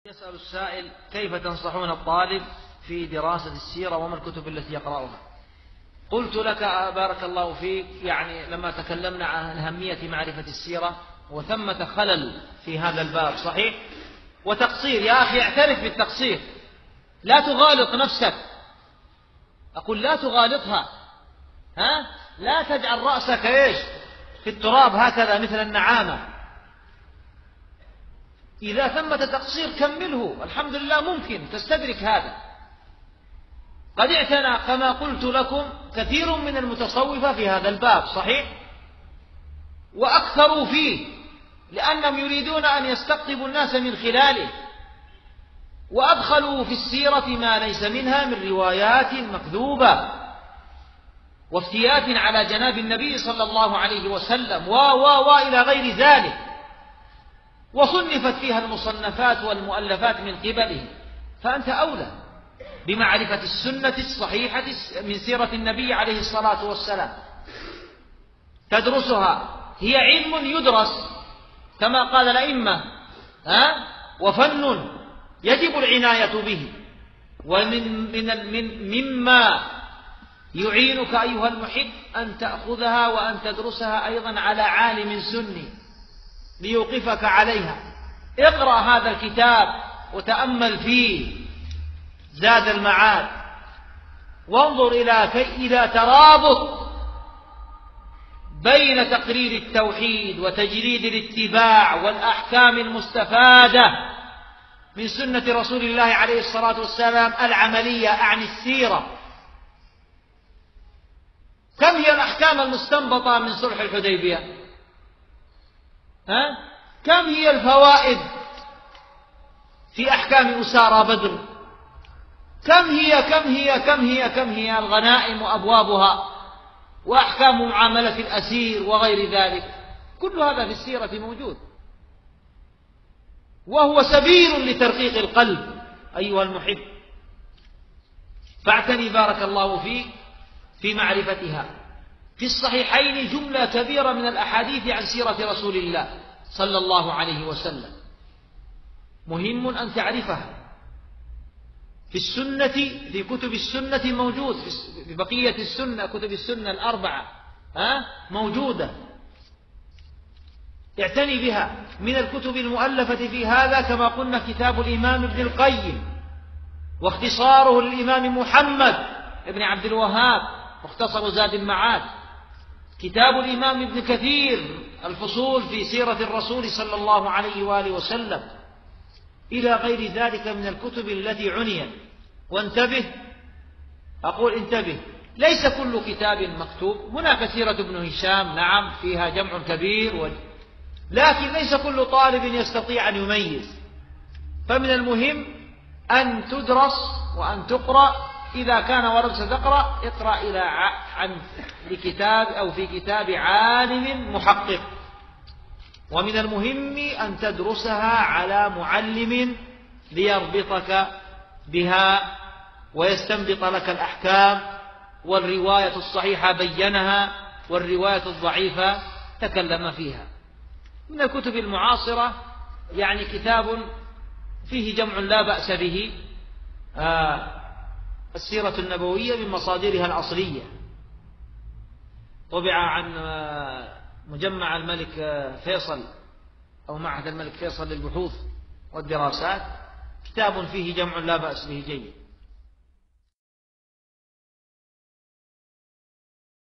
يسأل السائل: كيف تنصحون الطالب في دراسة السيرة وما الكتب التي يقرأها؟ قلت لك بارك الله فيك، يعني لما تكلمنا عن أهمية معرفة السيرة وثمة خلل في هذا الباب صحيح وتقصير. يا أخي اعترف بالتقصير، لا تغالط نفسك، أقول لا تغالطها، لا تجعل رأسك إيش في التراب هكذا مثل النعامة. إذا ثمة تقصير كمله، الحمد لله ممكن تستدرك هذا. قد اعتنى كما قلت لكم كثير من المتصوفة في هذا الباب صحيح، وأكثروا فيه لأنهم يريدون أن يستقطبوا الناس من خلاله، وأدخلوا في السيرة ما ليس منها من روايات مكذوبة وافتيات على جناب النبي صلى الله عليه وسلم وإلى غير ذلك، وصنفت فيها المصنفات والمؤلفات من قبله. فأنت أولى بمعرفة السنة الصحيحة من سيرة النبي عليه الصلاة والسلام، تدرسها، هي علم يدرس كما قال الأئمة، وفن يجب العناية به. مما يعينك أيها المحب أن تأخذها وأن تدرسها أيضا على عالم سني ليوقفك عليها. اقرأ هذا الكتاب وتأمل فيه زاد المعاد، وانظر إلى ترابط بين تقرير التوحيد وتجريد الاتباع والأحكام المستفادة من سنة رسول الله عليه الصلاة والسلام العملية عن السيرة. كم هي الأحكام المستنبطة من صلح الحديبية؟ كم هي الفوائد في أحكام أسارى بدر؟ كم هي الغنائم وأبوابها وأحكام معاملة الأسير وغير ذلك؟ كل هذا في السيرة موجود، وهو سبيل لترقيق القلب أيها المحب. فاعتني بارك الله فيك في معرفتها. في الصحيحين جملة كبيرة من الأحاديث عن سيرة رسول الله صلى الله عليه وسلم، مهم أن تعرفها. في السنة، في كتب السنة موجود، في بقية السنة كتب السنة الأربعة موجودة، اعتني بها. من الكتب المؤلفة في هذا كما قلنا كتاب الإمام ابن القيم، واختصاره للإمام محمد ابن عبد الوهاب مختصر زاد المعاد، كتاب الإمام ابن كثير الفصول في سيرة الرسول صلى الله عليه وآله وسلم، إلى غير ذلك من الكتب التي عنيت. وانتبه، أقول انتبه، ليس كل كتاب مكتوب. هناك سيرة ابن هشام نعم فيها جمع كبير، لكن ليس كل طالب يستطيع أن يميز. فمن المهم أن تدرس وأن تقرأ. إذا كان وردت ستقرأ، اقرأ لكتاب أو في كتاب عالم محقق. ومن المهم أن تدرسها على معلم ليربطك بها ويستنبط لك الأحكام، والرواية الصحيحة بينها والرواية الضعيفة تكلم فيها. من الكتب المعاصرة يعني كتاب فيه جمع لا بأس به، السيرة النبوية من مصادرها الأصلية، طبع عن مجمع الملك فيصل أو معهد الملك فيصل للبحوث والدراسات، كتاب فيه جمع لا بأس به جيد.